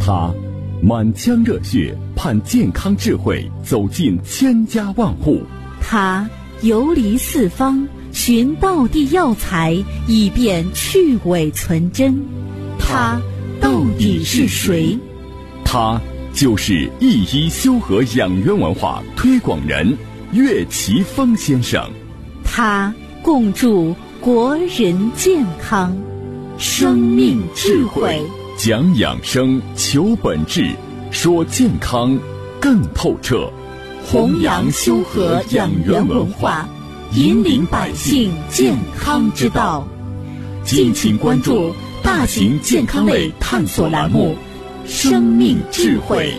他满腔热血盼健康智慧走进千家万户， 他游离四方寻道地药材以便去伪存真，他到底是谁？ 他就是一医修和养元文化推广人岳奇峰先生， 他共筑国人健康，生命智慧， 讲养生，求本质，说健康更透彻， 弘扬修和养元文化，引领百姓健康之道。敬请关注大型健康类探索栏目《生命智慧》。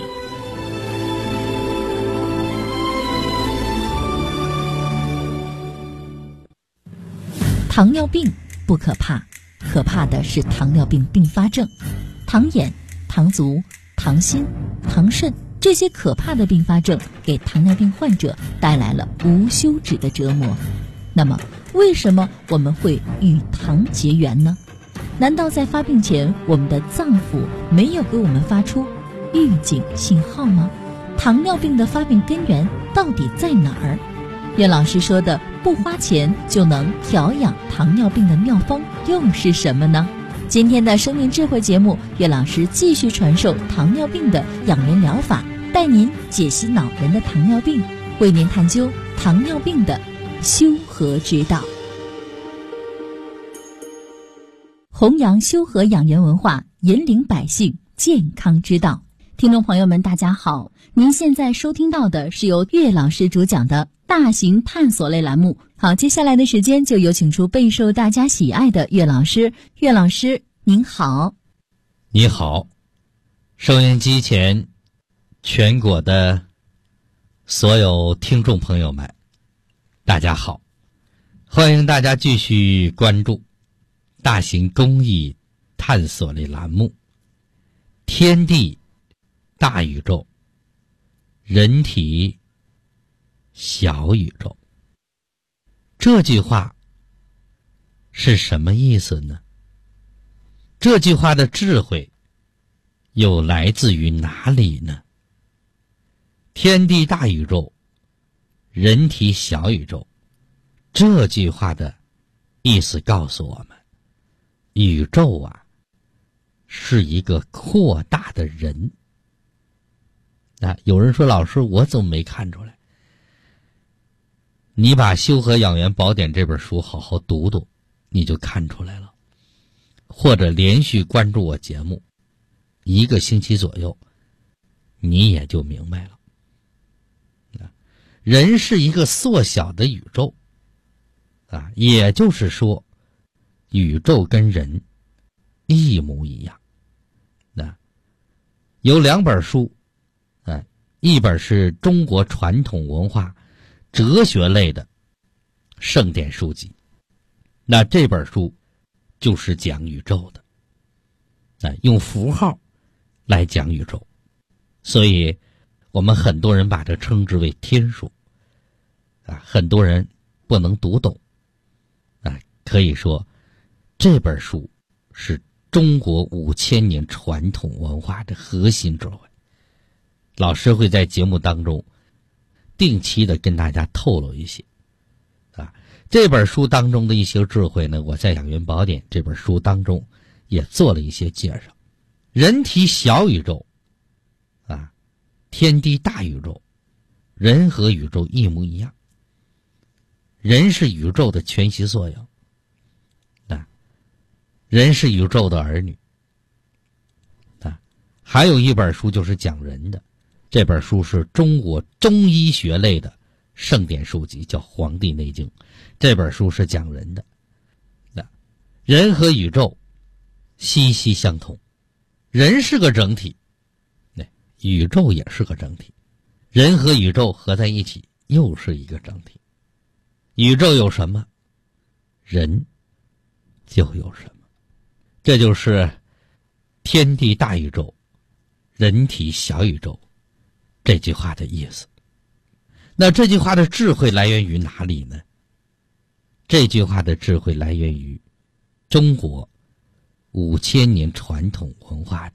糖尿病不可怕，可怕的是糖尿病并发症，糖眼、糖足、糖心、糖肾这些可怕的并发症给糖尿病患者带来了无休止的折磨。那么为什么我们会与糖结缘呢？难道在发病前我们的脏腑没有给我们发出预警信号吗？糖尿病的发病根源到底在哪儿？岳老师说的不花钱就能调养糖尿病的妙方又是什么呢？今天的生命智慧节目，岳老师继续传授糖尿病的养元疗法，带您解析老人的糖尿病，为您探究糖尿病的修和之道，弘扬修和养元文化，引领百姓健康之道。听众朋友们大家好，您现在收听到的是由岳老师主讲的大型探索类栏目。好，接下来的时间就有请出备受大家喜爱的岳老师。岳老师您好。 你好，收音机前全国的所有听众朋友们大家好，欢迎大家继续关注大型公益探索类栏目天地大宇宙，人体小宇宙。这句话是什么意思呢？这句话的智慧又来自于哪里呢？天地大宇宙，人体小宇宙，这句话的意思告诉我们，宇宙啊是一个扩大的人。有人说，老师我怎么没看出来？你把《修和养元宝典》这本书好好读读，你就看出来了。或者连续关注我节目1个星期左右，你也就明白了。人是一个缩小的宇宙也就是说宇宙跟人一模一样。有2本书一本是中国传统文化哲学类的圣典书籍，那这本书就是讲宇宙的，用符号来讲宇宙，所以我们很多人把这称之为天书很多人不能读懂可以说这本书是中国5000年传统文化的核心智慧。老师会在节目当中定期的跟大家透露一些这本书当中的一些智慧呢，我在《养元宝典》这本书当中也做了一些介绍。人体小宇宙天地大宇宙，人和宇宙一模一样，人是宇宙的全息缩影人是宇宙的儿女还有一本书就是讲人的，这本书是中国中医学类的圣典书籍，叫《黄帝内经》，这本书是讲人的人和宇宙息息相通，人是个整体，宇宙也是个整体，人和宇宙合在一起又是一个整体。宇宙有什么，人就有什么，这就是天地大宇宙，人体小宇宙这句话的意思。那这句话的智慧来源于哪里呢？这句话的智慧来源于中国5000年传统文化的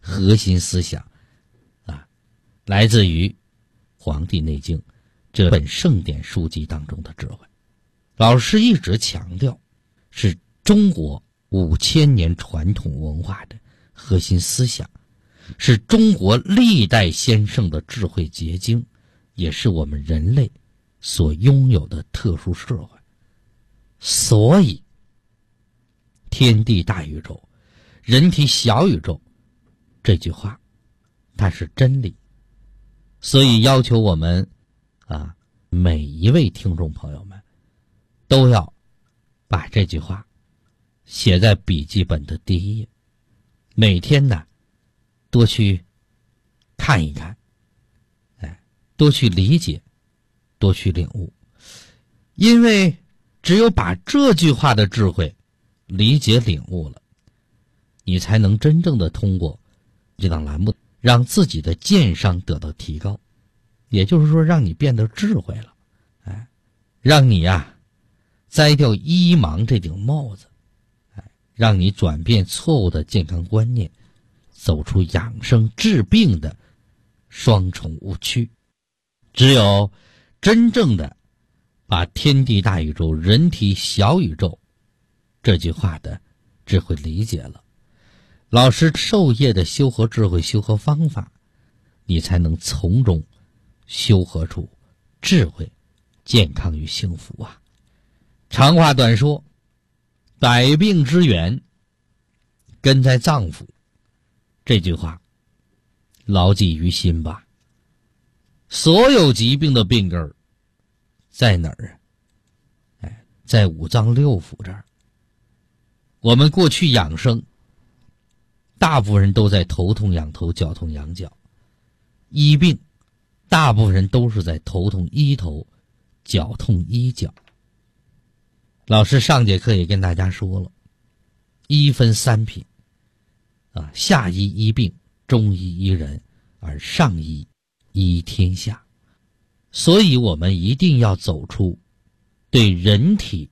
核心思想来自于《黄帝内经》这本圣典书籍当中的智慧。老师一直强调，是中国5000年传统文化的核心思想，是中国历代先圣的智慧结晶，也是我们人类所拥有的特殊智慧。所以天地大宇宙，人体小宇宙这句话它是真理，所以要求我们每一位听众朋友们都要把这句话写在笔记本的第一页，每天呢多去看一看，多去理解，多去领悟。因为只有把这句话的智慧理解领悟了，你才能真正的通过这档栏目让自己的见商得到提高，也就是说让你变得智慧了，让你摘掉医盲这顶帽子，让你转变错误的健康观念，走出养生治病的双重误区。只有真正的把天地大宇宙，人体小宇宙这句话的智慧理解了，老师授业的修和智慧修和方法，你才能从中修和出智慧、健康与幸福啊。长话短说，百病之源根在脏腑，这句话牢记于心吧。所有疾病的病根在哪儿在五脏六腑这儿。我们过去养生大部分人都在头痛仰头，脚痛仰脚，医病大部分人都是在头痛医头，脚痛医脚。老师上节课也跟大家说了，医分3品下医医病，中医医人，而上医医天下。所以我们一定要走出对人体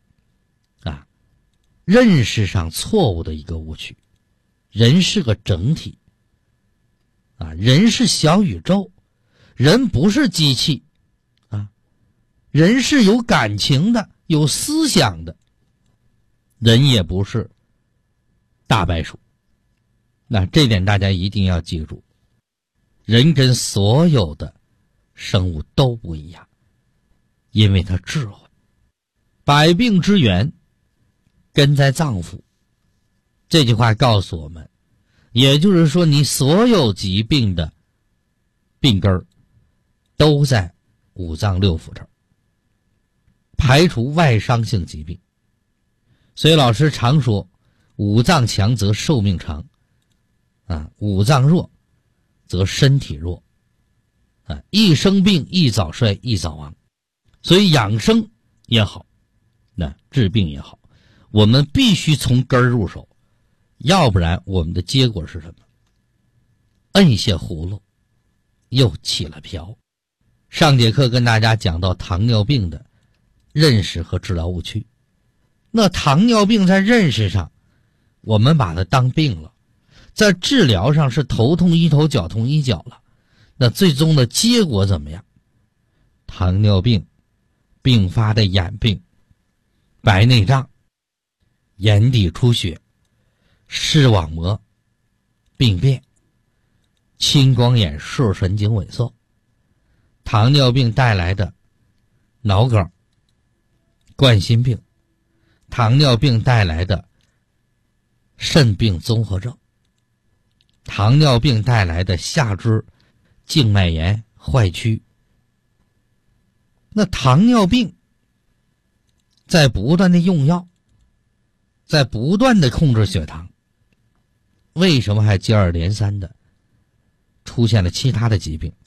认识上错误的一个误区。人是个整体人是小宇宙，人不是机器人是有感情的，有思想的，人也不是大白鼠。那这点大家一定要记住，人跟所有的生物都不一样，因为它智慧。百病之源根在脏腑，这句话告诉我们，也就是说你所有疾病的病根都在五脏六腑这儿，排除外伤性疾病。所以老师常说，五脏强则寿命长五脏弱则身体弱易生病，易早衰，易早亡。所以养生也好，治病也好，我们必须从根儿入手，要不然我们的结果是什么？摁下葫芦又起了瓢。上节课跟大家讲到糖尿病的认识和治疗误区。那糖尿病在认识上我们把它当病了，在治疗上是头痛医头，脚痛医脚了，那最终的结果怎么样？糖尿病并发的眼病、白内障、眼底出血、视网膜病变、青光眼、视神经萎缩，糖尿病带来的脑梗、冠心病，糖尿病带来的肾病综合症，糖尿病带来的下肢静脉炎坏曲。那糖尿病在不断的用药，在不断的控制血糖，为什么还接二连三的出现了其他的疾病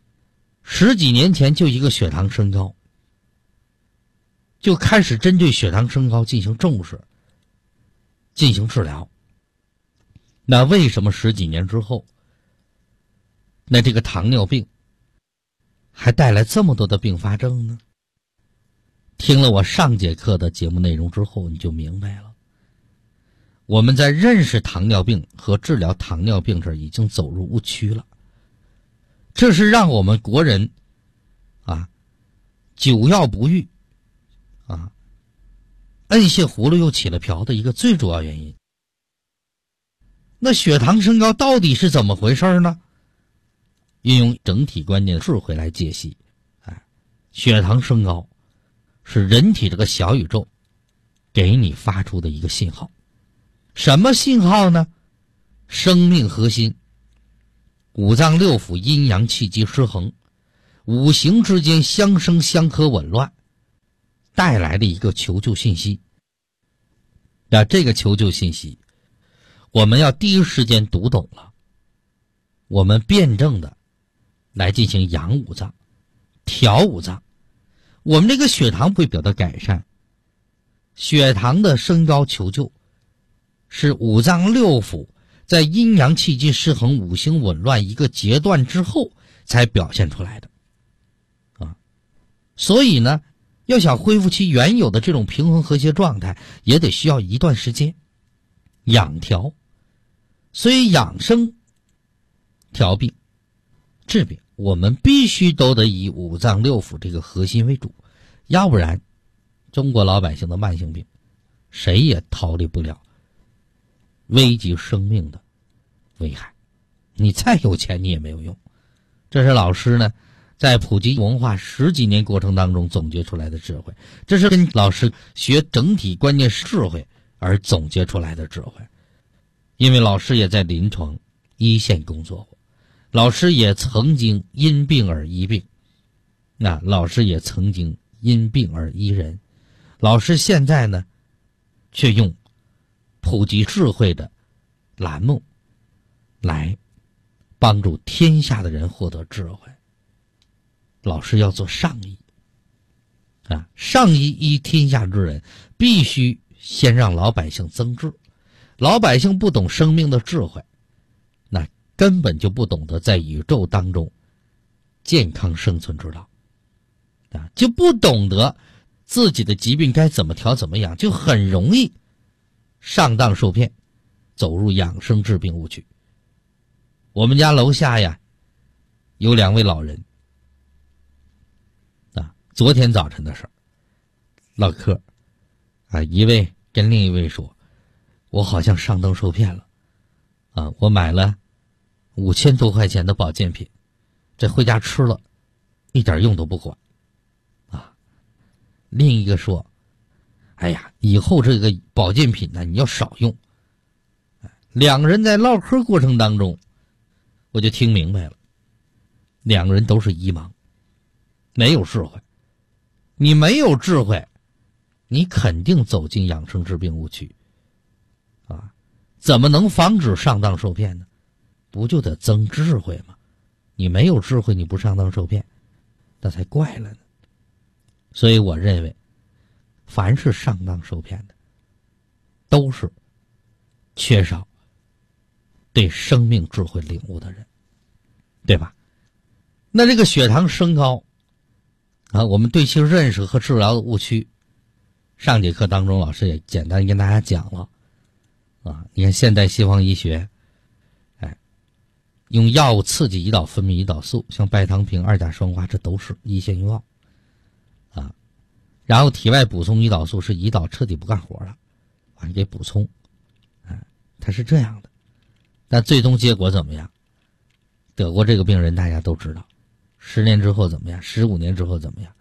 ？10几年前就一个血糖升高，就开始针对血糖升高进行重视，进行治疗。那为什么10几年之后，那这个糖尿病还带来这么多的并发症呢？听了我上节课的节目内容之后，你就明白了。 我们在认识糖尿病和治疗糖尿病这儿已经走入误区了。这是让我们国人久药不愈摁下葫芦又起了瓢的一个最主要原因。那血糖升高到底是怎么回事呢？运用整体观念智慧来解析。血糖升高是人体这个小宇宙给你发出的一个信号。什么信号呢？生命核心五脏六腑阴阳气机失衡，五行之间相生相克紊乱带来的一个求救信息。这个求救信息我们要第一时间读懂了，我们辩证的来进行养五脏调五脏，我们这个血糖会得到改善。血糖的升高求救是五脏六腑在阴阳气机失衡五行紊乱一个阶段之后才表现出来的所以呢，要想恢复其原有的这种平衡和谐状态，也得需要一段时间养调。所以养生调病治病，我们必须都得以五脏六腑这个核心为主，要不然中国老百姓的慢性病谁也逃离不了危及生命的危害。你再有钱你也没有用。这是老师呢在普及文化10几年过程当中总结出来的智慧，这是跟老师学整体观念智慧而总结出来的智慧。因为老师也在临床一线工作过，老师也曾经因病而医病，老师也曾经因病而医人。老师现在呢却用普及智慧的栏目来帮助天下的人获得智慧。老师要做上医上医医天下之人，必须先让老百姓增智。老百姓不懂生命的智慧，那根本就不懂得在宇宙当中健康生存之道就不懂得自己的疾病该怎么调怎么养，就很容易上当受骗，走入养生治病误区。我们家楼下有2位老人昨天早晨的事儿唠嗑一位跟另一位说，我好像上当受骗了我买了5000多块钱的保健品，这回家吃了一点用都不管另一个说，哎呀，以后这个保健品呢你要少用。2个人在唠嗑过程当中我就听明白了，2个人都是医盲，没有智慧。你没有智慧，你肯定走进养生治病误区怎么能防止上当受骗呢？不就得增智慧吗？你没有智慧，你不上当受骗，那才怪了呢。所以我认为凡是上当受骗的都是缺少对生命智慧领悟的人，对吧？那这个血糖升高我们对其认识和治疗的误区，上节课当中老师也简单跟大家讲了你看现代西方医学用药物刺激胰岛分泌胰岛素，像拜糖平、2甲双胍，这都是一线用药然后体外补充胰岛素，是胰岛彻底不干活了你给补充它是这样的。但最终结果怎么样？得过这个病人大家都知道，10年之后怎么样，15年之后怎么样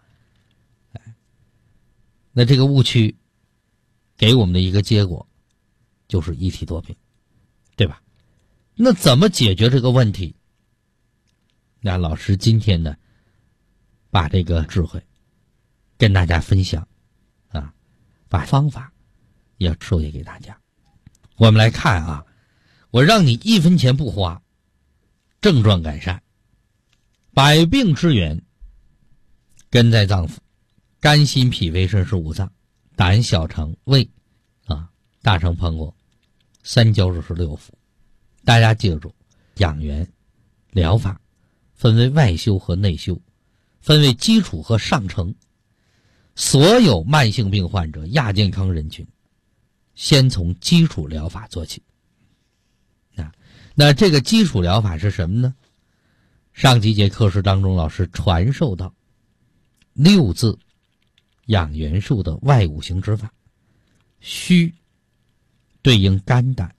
那这个误区给我们的一个结果就是一体多病，对吧？那怎么解决这个问题？那老师今天呢把这个智慧跟大家分享把方法也授业给大家。我们来看我让你1分钱不花，症状改善。百病之源根在脏腑，肝心脾胃肾是5脏，胆小肠胃大肠膀胱3焦是6腑。大家记住，养元疗法分为外修和内修，分为基础和上乘。所有慢性病患者、亚健康人群先从基础疗法做起。那这个基础疗法是什么呢？上几节课时当中，老师传授到6字养元术的外五行之法。虚对应肝胆，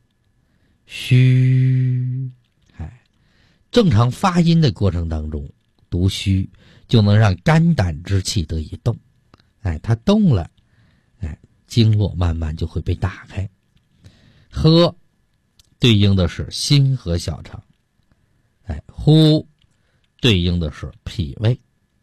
虚，正常发音的过程当中读虚，就能让肝胆之气得以动，它动了，经络慢慢就会被打开。喝对应的是心和小肠，呼对应的是脾胃，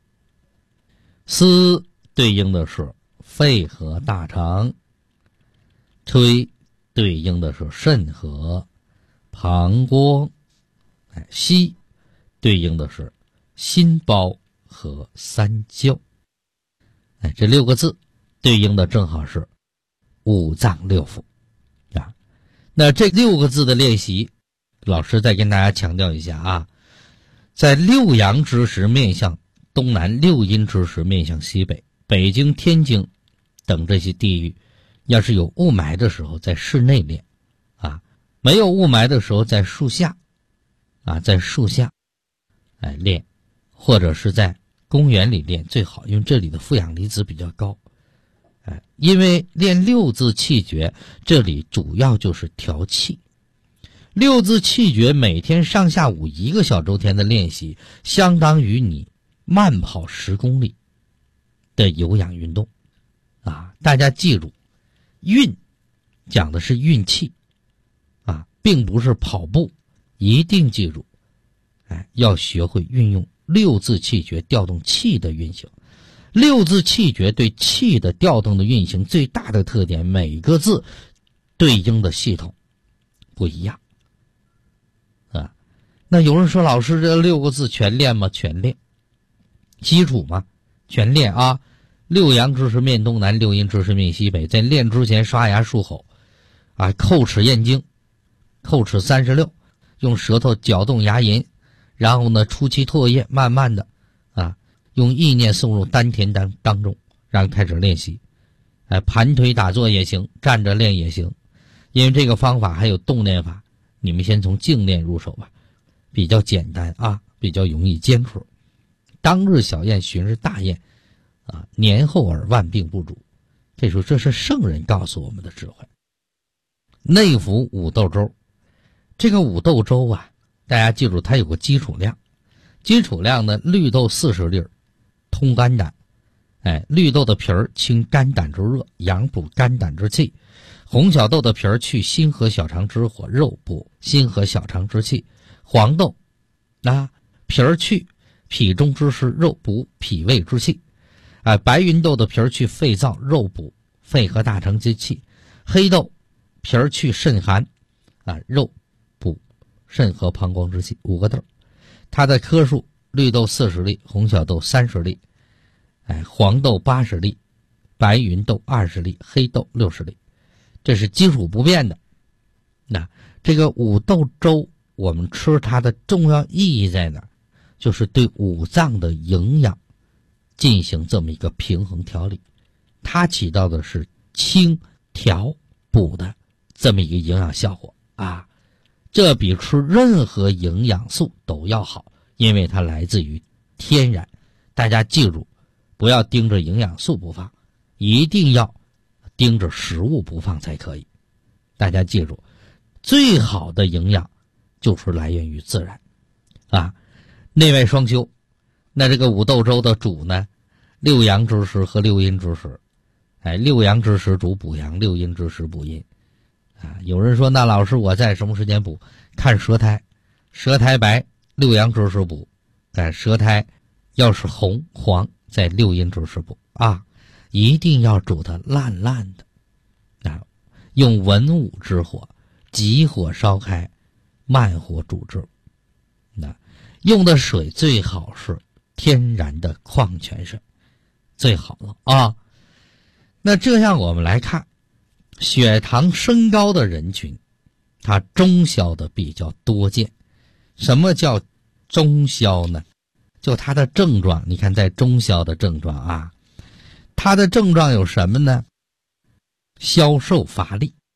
思对应的是肺和大肠，吹对应的是肾和膀胱，吸对应的是心包和三焦。这6个字对应的正好是五脏六腑啊。那这6个字的练习，老师再跟大家强调一下啊，在6阳之时面向东南，6阴之时面向西北，北京、天津等这些地域，要是有雾霾的时候在室内练啊，没有雾霾的时候在树下啊，在树下练，或者是在公园里练最好，因为这里的负氧离子比较高。因为练6字气诀，这里主要就是调气。6字气诀每天上下午1个小周天的练习，相当于你慢跑10公里的有氧运动啊！大家记住，运讲的是运气啊，并不是跑步，一定记住，要学会运用6字气诀调动气的运行。6字气诀对气的调动的运行最大的特点，每个字对应的系统不一样啊。那有人说，老师这6个字全练吗？全练，基础吗？全练啊。6阳之时面东南，6阴之时面西北。在练之前刷牙漱口啊，叩齿咽经，叩齿36，用舌头搅动牙龈，然后呢出气唾液，慢慢的用意念送入丹田当中，然后开始练习。盘腿打坐也行，站着练也行，因为这个方法还有动练法，你们先从静练入手吧，比较简单啊，比较容易坚持。当日小宴，旬日大宴啊，年后而万病不足。这时候这是圣人告诉我们的智慧。内服五豆粥，这个五豆粥啊，大家记住它有个基础量，基础量呢，绿豆40粒，通肝胆。绿豆的皮儿清肝胆之热，养补肝胆之气；红小豆的皮儿去心和小肠之火，肉补心和小肠之气；黄豆皮儿去脾中之湿，肉补脾胃之气；白芸豆的皮儿去肺燥，肉补肺和大肠之气；黑豆皮儿去肾寒，肉补肾和膀胱之气。5个豆，它的颗数，绿豆40粒，红小豆30粒。黄豆80粒，白芸豆20粒，黑豆60粒，这是基础不变的。那这个五豆粥，我们吃它的重要意义在哪儿？就是对五脏的营养进行这么一个平衡调理，它起到的是清调补的这么一个营养效果啊，这比吃任何营养素都要好，因为它来自于天然。大家记住，不要盯着营养素不放，一定要盯着食物不放才可以。大家记住，最好的营养就是来源于自然啊，内外双修。那这个五豆粥的主呢，6阳之时和6阴之时。6阳之时主补阳，6阴之时补阴有人说，那老师我在什么时间补？看舌苔，舌苔白6阳之时补，舌苔要是红黄在6阴之时补一定要煮得烂烂的用文武之火，急火烧开，慢火煮制。用的水最好是天然的矿泉水，最好了那这样我们来看，血糖升高的人群，它中消的比较多见。什么叫中消呢？就它的症状，你看在中消的症状它的症状有什么呢？消瘦乏力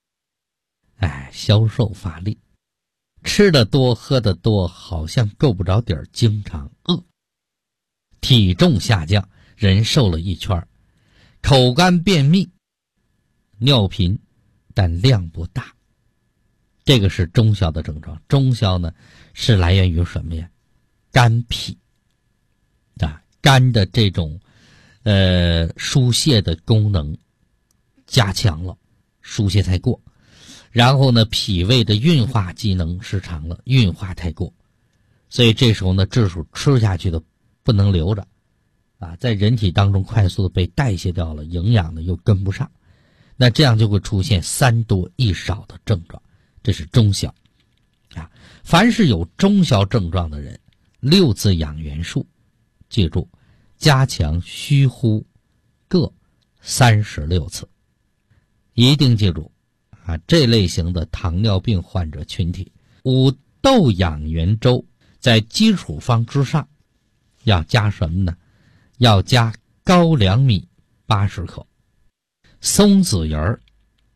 消瘦乏力，吃得多喝得多，好像够不着底儿，经常饿，体重下降，人瘦了一圈，口干便秘，尿频，但量不大。这个是中消的症状。中消呢是来源于什么呀？肝脾肝的这种疏泄的功能加强了，疏泄太过，然后呢脾胃的运化机能失常了，运化太过，所以这时候呢质数吃下去的不能留着在人体当中快速的被代谢掉了，营养呢又跟不上，那这样就会出现3多1少的症状，这是中消凡是有中消症状的人，6字养元术记住，加强虚呼各36次，一定记住这类型的糖尿病患者群体，5豆养元粥在基础方之上要加什么呢？要加高粱米80克，松子仁儿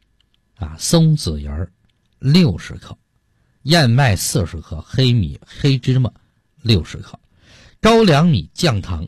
60克，燕麦40克，黑米黑芝麻60克，高粱米降糖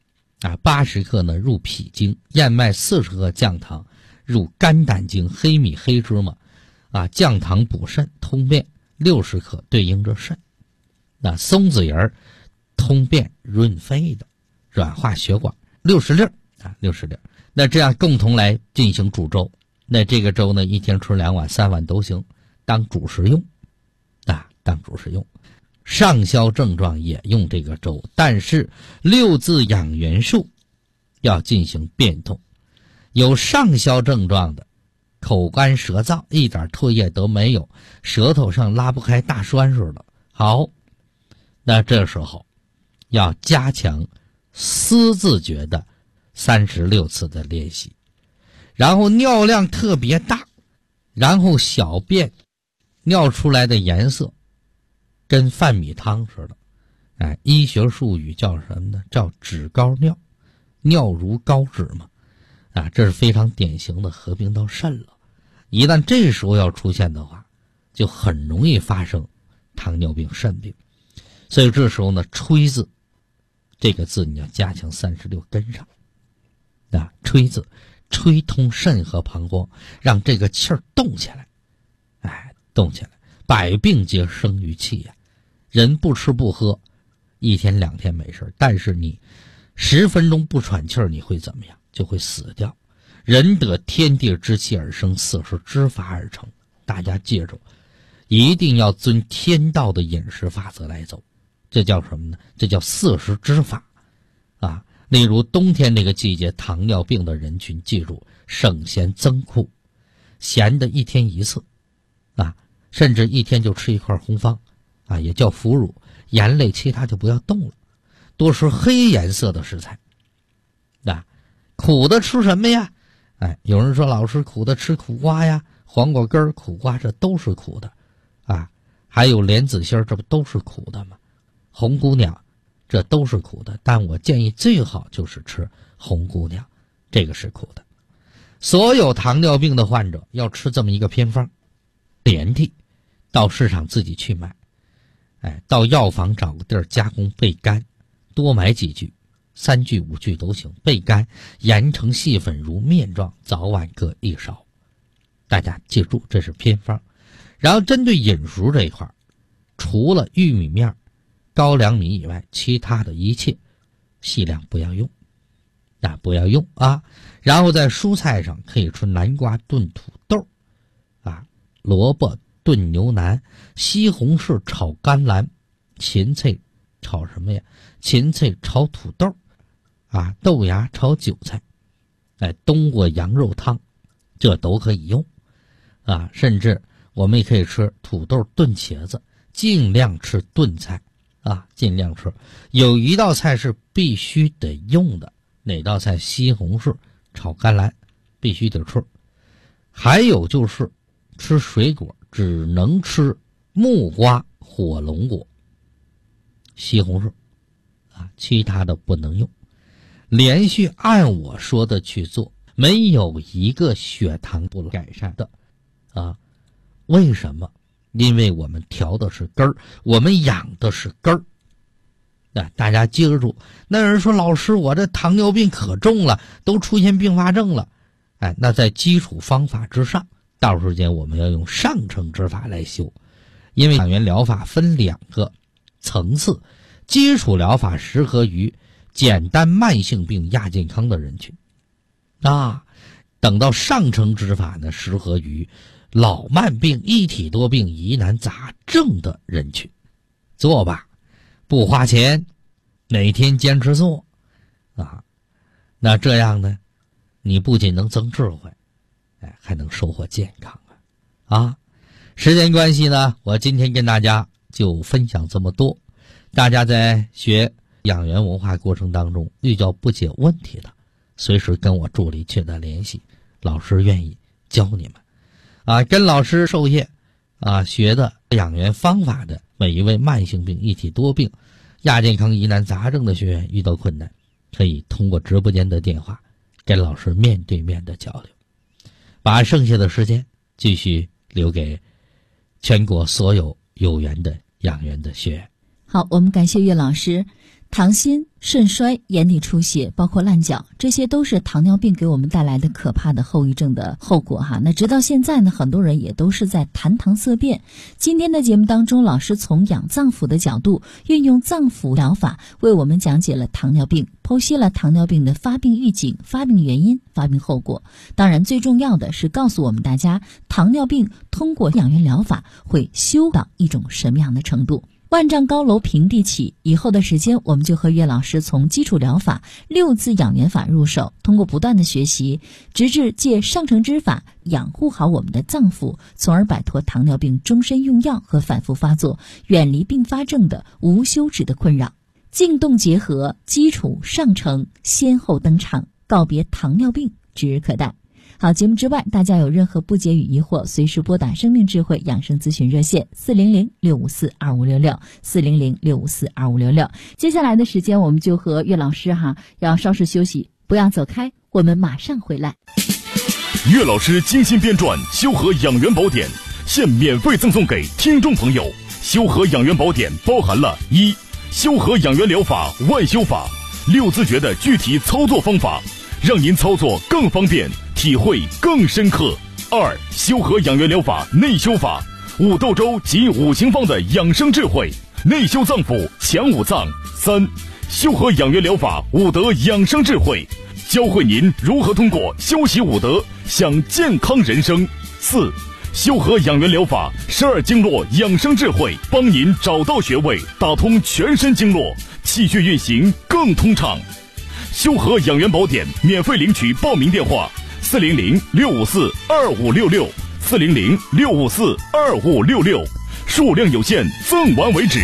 80克呢入脾经，燕麦40克降糖入肝胆经，黑米黑芝麻降糖补肾通便60克对应着肾，那松子仁儿通便润肺的，软化血管60粒60粒，那这样共同来进行煮粥，那这个粥呢一天吃2碗3碗都行，当主食用当主食用。上消症状也用这个粥，但是6字养元术要进行变通。有上消症状的口干舌燥，一点唾液都没有，舌头上拉不开大栓似的，好，那这时候要加强思字诀的36次的练习，然后尿量特别大，然后小便尿出来的颜色跟饭米汤似的，医学术语叫什么呢？叫脂膏尿，尿如膏脂嘛，这是非常典型的合并到肾了。一旦这时候要出现的话，就很容易发生糖尿病、肾病。所以这时候呢，吹字这个字你要加强36跟上，吹字吹通肾和膀胱，让这个气儿动起来，动起来，百病皆生于气呀。人不吃不喝1天2天没事，但是你10分钟不喘气儿，你会怎么样？就会死掉。人得天地之气而生，死是之法而成。大家记住，一定要遵天道的饮食法则来走，这叫什么呢？这叫4时之法例如冬天这个季节，糖尿病的人群记住省咸增苦，咸的1天1次甚至1天就吃1块红方也叫腐乳，盐类其他就不要动了，多吃黑颜色的食材苦的吃什么呀？有人说老师苦的吃苦瓜呀，黄瓜根、苦瓜这都是苦的还有莲子心，这不都是苦的吗？红姑娘这都是苦的，但我建议最好就是吃红姑娘，这个是苦的。所有糖尿病的患者要吃这么一个偏方，连替到市场自己去买，到药房找个地儿加工焙干，多买几句，3句5句都行，焙干研成细粉如面状，早晚各1勺。大家记住，这是偏方。然后针对饮食这一块，除了玉米面、高粱米以外，其他的一切细量不要用不要用然后在蔬菜上可以吃南瓜炖土豆萝卜炖牛腩，西红柿炒甘蓝，芹菜炒什么呀？芹菜炒土豆豆芽炒韭菜，冬瓜羊肉汤，这都可以用甚至我们也可以吃土豆炖茄子，尽量吃炖菜尽量吃。有一道菜是必须得用的，哪道菜？西红柿炒甘蓝，必须得吃。还有就是吃水果只能吃木瓜、火龙果、西红柿其他的不能用。连续按我说的去做，没有一个血糖不改善的为什么？因为我们调的是根儿，我们养的是根儿。大家记住，那有人说老师，我这糖尿病可重了，都出现并发症了。那在基础方法之上，到时间我们要用上乘之法来修。因为养元疗法分2个层次，基础疗法适合于简单慢性病亚健康的人群，等到上乘之法呢，适合于老慢病、一体多病、疑难杂症的人群。做吧，不花钱，每天坚持做那这样呢，你不仅能增智慧，还能收获健康时间关系呢，我今天跟大家就分享这么多。大家在学养元文化过程当中遇到不解问题的，随时跟我助理取得联系，老师愿意教你们跟老师授业学的养元方法的每一位慢性病、一体多病、亚健康、疑难杂症的学员遇到困难，可以通过直播间的电话跟老师面对面的交流，把剩下的时间继续留给全国所有有缘的养元的学员。 好，我们感谢岳老师。糖心、肾衰、眼底出血，包括烂脚，这些都是糖尿病给我们带来的可怕的后遗症的后果那直到现在呢，很多人也都是在谈糖色变。今天的节目当中，老师从养脏腑的角度，运用脏腑疗法为我们讲解了糖尿病，剖析了糖尿病的发病预警、发病原因、发病后果。当然最重要的是告诉我们大家，糖尿病通过养元疗法会修到一种什么样的程度。万丈高楼平地起，以后的时间我们就和岳老师从基础疗法6字养元法入手，通过不断的学习，直至借上乘之法养护好我们的脏腑，从而摆脱糖尿病终身用药和反复发作，远离并发症的无休止的困扰。静动结合，基础上乘先后登场，告别糖尿病指日可待。好，节目之外，大家有任何不解与疑惑，随时拨打生命智慧养生咨询热线400-654-2566 400-654-2566。接下来的时间，我们就和岳老师要稍事休息，不要走开，我们马上回来。 岳老师精心编撰《修和养元宝典》，现免费赠送给听众朋友。修和养元宝典包含了1. 修和养元疗法外修法，6字诀的具体操作方法，让您操作更方便，体会更深刻。2. 修和养元疗法内修法，5斗周及5行方的养生智慧，内修脏腑，强5脏。3. 修和养元疗法5德养生智慧，教会您如何通过修习5德享健康人生。4. 修和养元疗法12经络养生智慧，帮您找到穴位，打通全身经络，气血运行更通畅。修和养元宝典免费领取报名电话400-654-2566 400-654-2566，数量有限，赠完为止。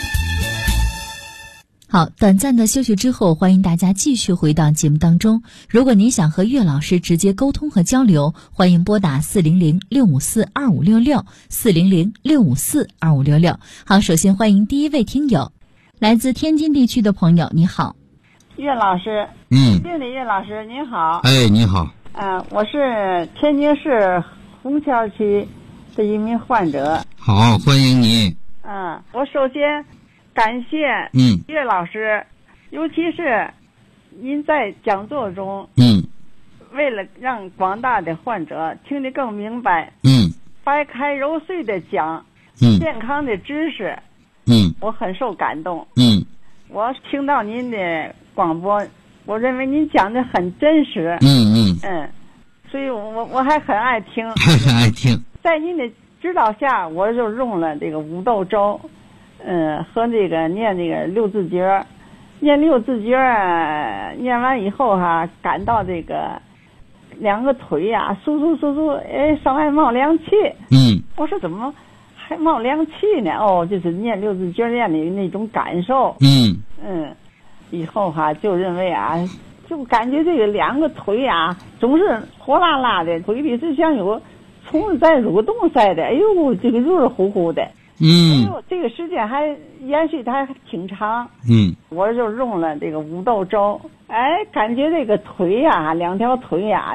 好，短暂的休息之后，欢迎大家继续回到节目当中。如果您想和岳老师直接沟通和交流，欢迎拨打400-654-2566 400-654-2566。好，首先欢迎第一位听友，来自天津地区的朋友，你好。 岳老师，经理岳老师您好。 你好。 我是天津市虹桥区的一名患者。 好，欢迎您。 我首先感谢岳老师，尤其是您在讲座中，为了让广大的患者听得更明白，掰开揉碎的讲健康的知识，我很受感动。我听到您的广播，我认为您讲的很真实。所以我还很爱听。 很爱听。 在您的指导下，我就用了这个5斗周，和这个念这个6字诀，念6字诀，念完以后感到这个2个腿簌簌簌簌，上外冒凉气。我说怎么还冒凉气呢？就是念6字诀念的那种感受。以后就认为就感觉这个2个腿总是火辣辣的，腿里是像有虫子在蠕动似的，这个热乎乎的。这个时间还延续的还挺长。我就用了这个5斗周，感觉这个腿2条腿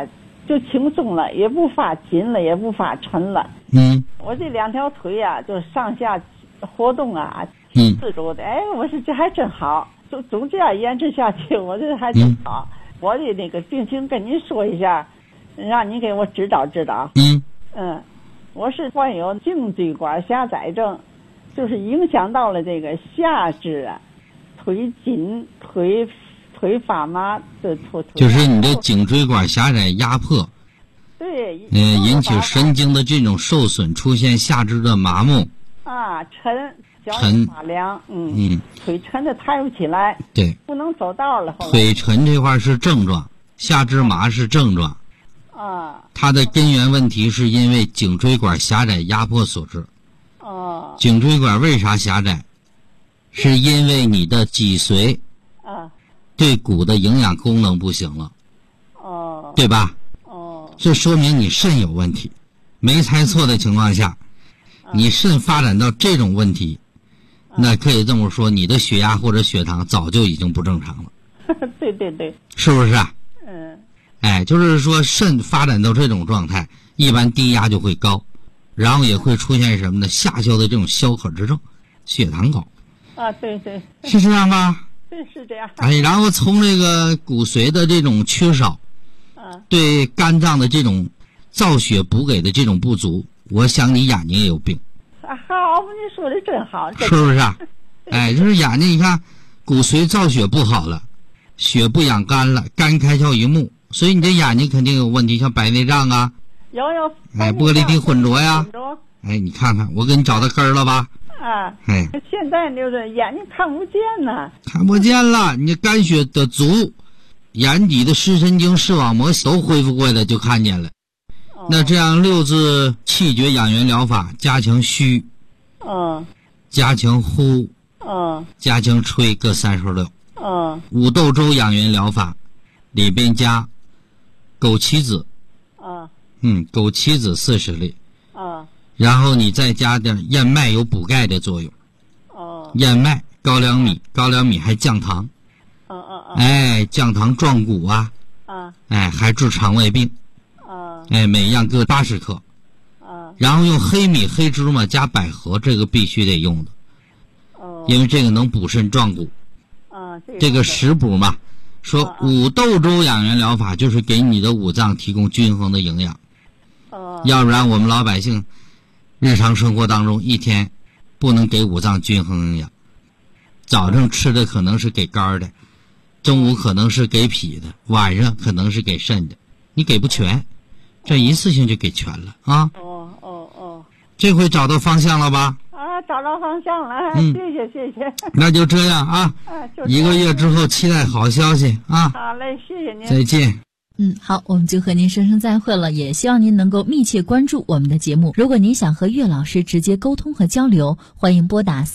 就轻松了，也不发紧了，也不发沉了。我这2条腿啊，就上下活动啊，自主的。我说这还真好，总这样坚持下去，我这还真好。我的那个病情跟您说一下，让您给我指导指导。我是患有颈椎管狭窄症，就是影响到了这个下肢啊，腿紧，腿发麻的腿。 就是你的颈椎管狭窄压迫。 对。 引起神经的这种受损，出现下肢的麻木。 脚发凉，腿沉的抬不起来。 对。 不能走道了。 腿沉这块是症状，下肢麻是症状。它的根源问题是因为颈椎管狭窄压迫所致。颈椎管为啥狭窄？是因为你的脊髓对骨的营养功能不行了。对吧？这说明你肾有问题。没猜错的情况下，你肾发展到这种问题，那可以这么说，你的血压或者血糖早就已经不正常了。 对对对。 是不是啊？就是说肾发展到这种状态，一般低压就会高，然后也会出现什么呢？下焦的这种消渴之症，血糖高。 对对。 是这样吧？ 对，是这样。 然后从这个骨髓的这种缺少，对肝脏的这种造血补给的这种不足，我想你眼睛也有病。 好，你说的真好。 是不是啊？就是眼睛，你看骨髓造血不好了，血不养肝了，肝开窍于目，所以你这眼睛肯定有问题，像白内障啊， 有玻璃体混浊呀。你看看，我给你找到根儿了吧？ 现在就是眼睛看不见呢。 看不见了，你肝血的足，眼底的视神经、视网膜都恢复过来就看见了。那这样6字气绝养元疗法，加强虚，加强呼，加强吹，各36。五豆粥养元疗法里边加枸杞子，枸杞子40粒，然后你再加点燕麦，有补钙的作用。燕麦、高粱米还降糖。降糖壮骨啊。还治肠胃病。每样各80克。然后用黑米、黑芝麻加百合，这个必须得用的。因为这个能补肾壮骨。这个食补嘛，说五豆粥养元疗法就是给你的五脏提供均衡的营养。要不然我们老百姓日常生活当中一天不能给五脏均衡营养，早上吃的可能是给肝的，中午可能是给脾的，晚上可能是给肾的，你给不全，这一次性就给全了啊。这回找到方向了吧？ 找到方向了，谢谢。 那就这样啊，1个月之后期待好消息啊。 好嘞，谢谢您， 再见。 好，我们就和您说声再会了，也希望您能够密切关注我们的节目。如果您想和岳老师直接沟通和交流，欢迎拨打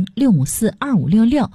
400-654-2566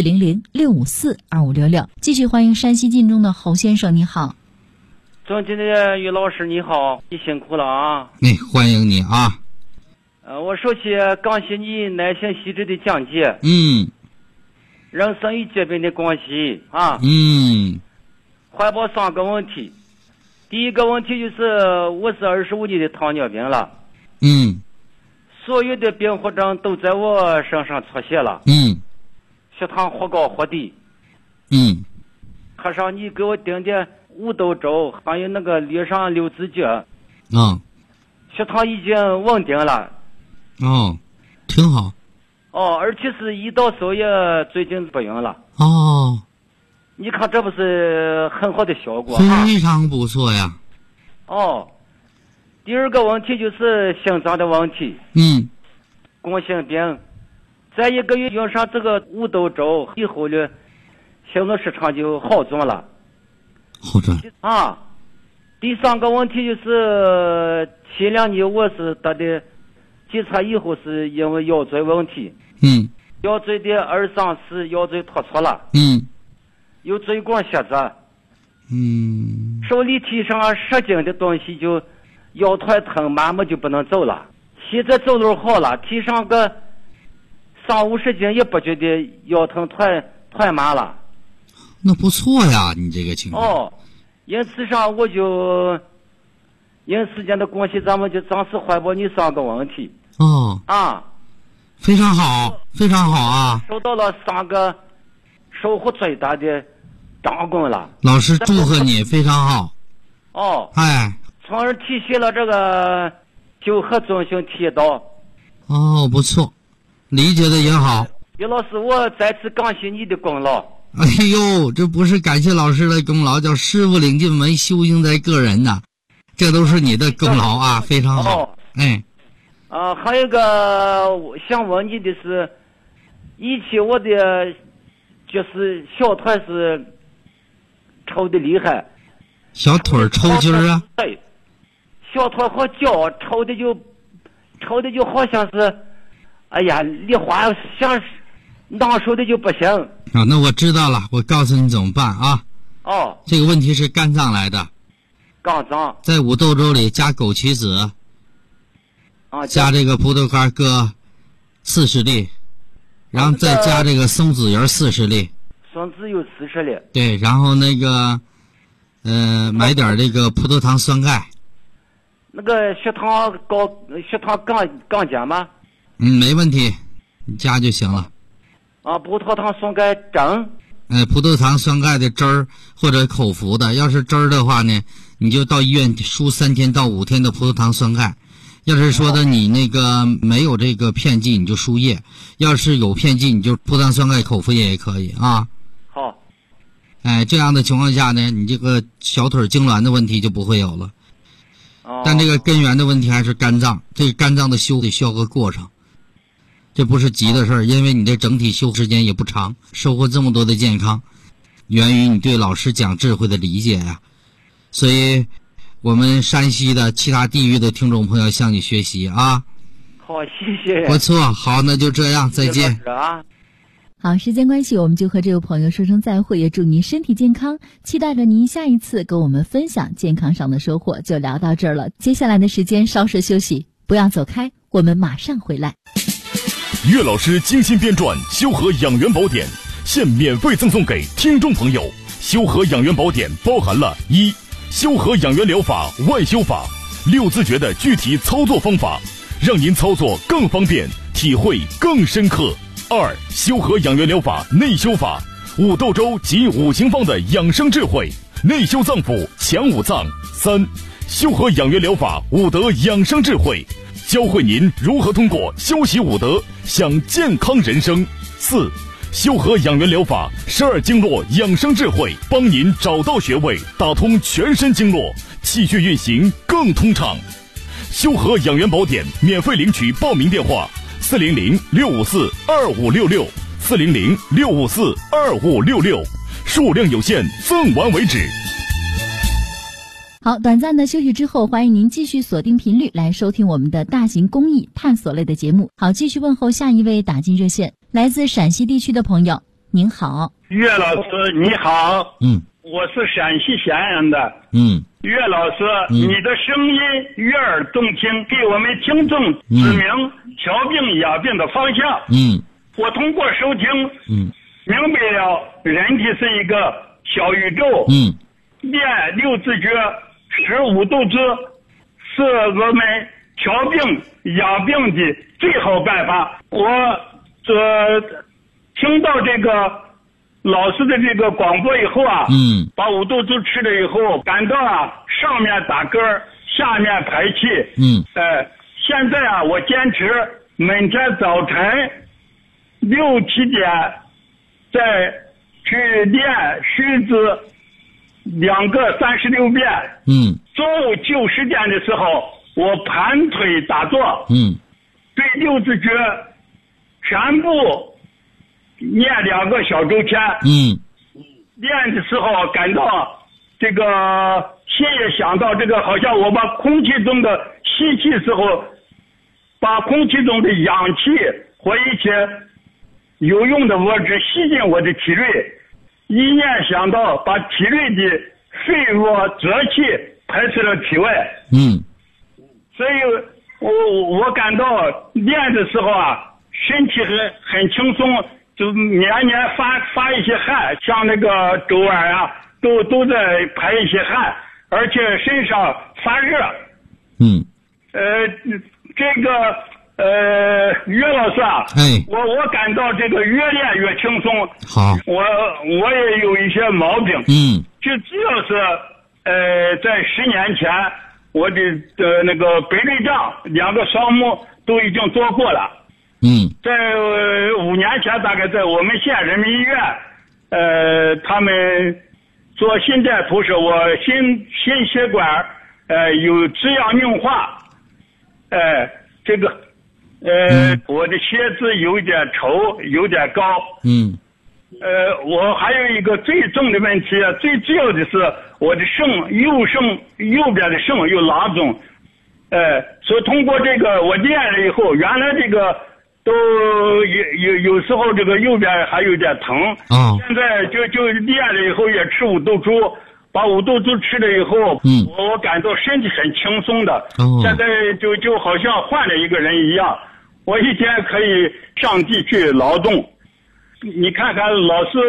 400-654-2566。继续欢迎山西晋中的侯先生，你好。 尊敬的岳老师你好，你辛苦了啊。 欢迎你啊。 我首先感谢你耐心细致的讲解，人生与疾病的关系啊，怀抱3个问题。第一个问题就是我是25年的糖尿病了，所有的并发症都在我身上出现了，血糖或高或低，喝上你给我订的五豆粥，还有那个列上6字诀，血糖已经稳定了。 挺好。 而且是胰岛素也最近不用了。你看这不是很好的效果啊？ 非常不错呀。 第二个问题就是心脏的问题。冠心病，在1个月用上这个五豆粥以后呢，心脏时常就好转了。 好转。 第3个问题就是前2年我是得的检查以后是因为腰椎问题，腰椎的2、3、4腰椎突出了，有椎管狭窄，手里提上10斤的东西就腰腿疼，麻木就不能走了。现在走路好了，提上个30-50斤也不觉得腰疼腿麻了。 那不错呀，你这个情况。 因此上我就因时间的关系，咱们就暂时回答你3个问题。 非常好，非常好啊！ 收到了3个收获最大的掌棍了。 老师祝贺你，非常好。从而体现了这个九合中心铁道。 不错，理解的也好。 叶老师，我再次感谢你的功劳。 哎呦，这不是感谢老师的功劳，叫师傅领进门，修行在个人呐，这都是你的功劳啊，非常好。 还有一个想问你的是，以前我的就是小腿是抽的厉害。 小腿抽筋儿啊？ 对，小腿和脚抽的就好像是，哎呀，你话想难受的就不行。 那我知道了，我告诉你怎么办啊？这个问题是肝脏来的。 肝脏在五豆粥里加枸杞子，加这个葡萄干各40粒，然后再加这个松子油40粒。 松子油40粒。 对，然后那个买点这个葡萄糖酸钙。 那个血糖降减吗？ 没问题，你加就行了。 葡萄糖酸钙针。 葡萄糖酸钙的汁儿或者口服的，要是汁儿的话呢，你就到医院输3天到5天的葡萄糖酸钙。要是说的你那个没有这个片剂，你就输液；要是有片剂，你就葡萄糖酸钙口服液也可以啊。 好。 这样的情况下呢，你这个小腿痉挛的问题就不会有了。但这个根源的问题还是肝脏，这个肝脏的修得需要个过程，这不是急的事儿，因为你这整体修时间也不长，收获这么多的健康，源于你对老师讲智慧的理解呀。所以我们山西的其他地域的听众朋友向你学习啊。 好，谢谢。 不错，好，那就这样，再见。 好，时间关系，我们就和这位朋友说声再会，也祝您身体健康，期待着您下一次跟我们分享健康上的收获。就聊到这儿了，接下来的时间稍事休息，不要走开，我们马上回来。 岳老师精心编撰《修和养元宝典》，现免费赠送给听众朋友。修和养元宝典包含了1修和养元疗法外修法，6字诀的具体操作方法，让您操作更方便，体会更深刻。2修和养元疗法内修法，5豆粥及5行方的养生智慧，内修脏腑，强5脏。3修和养元疗法5德养生智慧，教会您如何通过修习5德享健康人生。4修和养元疗法12经络养生智慧，帮您找到穴位，打通全身经络，气血运行更通畅。修和养元宝典免费领取报名电话400-654-2566 400-654-2566，数量有限，赠完为止。 好，短暂的休息之后，欢迎您继续锁定频率来收听我们的大型公益探索类的节目。好，继续问候下一位打进热线，来自陕西地区的朋友，您好。 岳老师你好。我是陕西咸阳的。岳老师，你的声音悦耳动听，给我们听众指明调病养病的方向。我通过收听，明白了人体是一个小宇宙。练6字诀15豆汁是我们调病养病的最好办法。我听到这个老师的这个广播以后啊，把5豆汁吃了以后，感到上面打嗝，下面排气。现在我坚持每天早晨6、7点再去练虚字2个36遍。中午就10点的时候，我盘腿打坐。对6字诀全部念2个小周天。练的时候感到这个心也想到这个，好像我把空气中的吸气时候，把空气中的氧气和一些有用的物质吸进我的体内，一念想到把体内的废物浊气排出了体外。所以我感到练的时候身体很轻松，就年发一些汗，像那个肘腕都在排一些汗，而且身上发热， 这个岳老师啊，我感到这个越练越轻松。 好， 我也有一些毛病。就只要是在10年前，我的那个白内障2个双目都已经做过了。在5年前，大概在我们县人民医院，他们做心电图时，我心血管有脂样硬化，这个我的血脂有点稠，有点高。我还有一个最重的问题，最主要的是我的右边的肾有囊肿。所以通过这个我练了以后，原来这个都有时候这个右边还有点疼。现在就练了以后也吃五豆粥，把五豆粥吃了以后，我感到身体很轻松的。现在就好像换了一个人一样，我一天可以上地去劳动。你看看老师，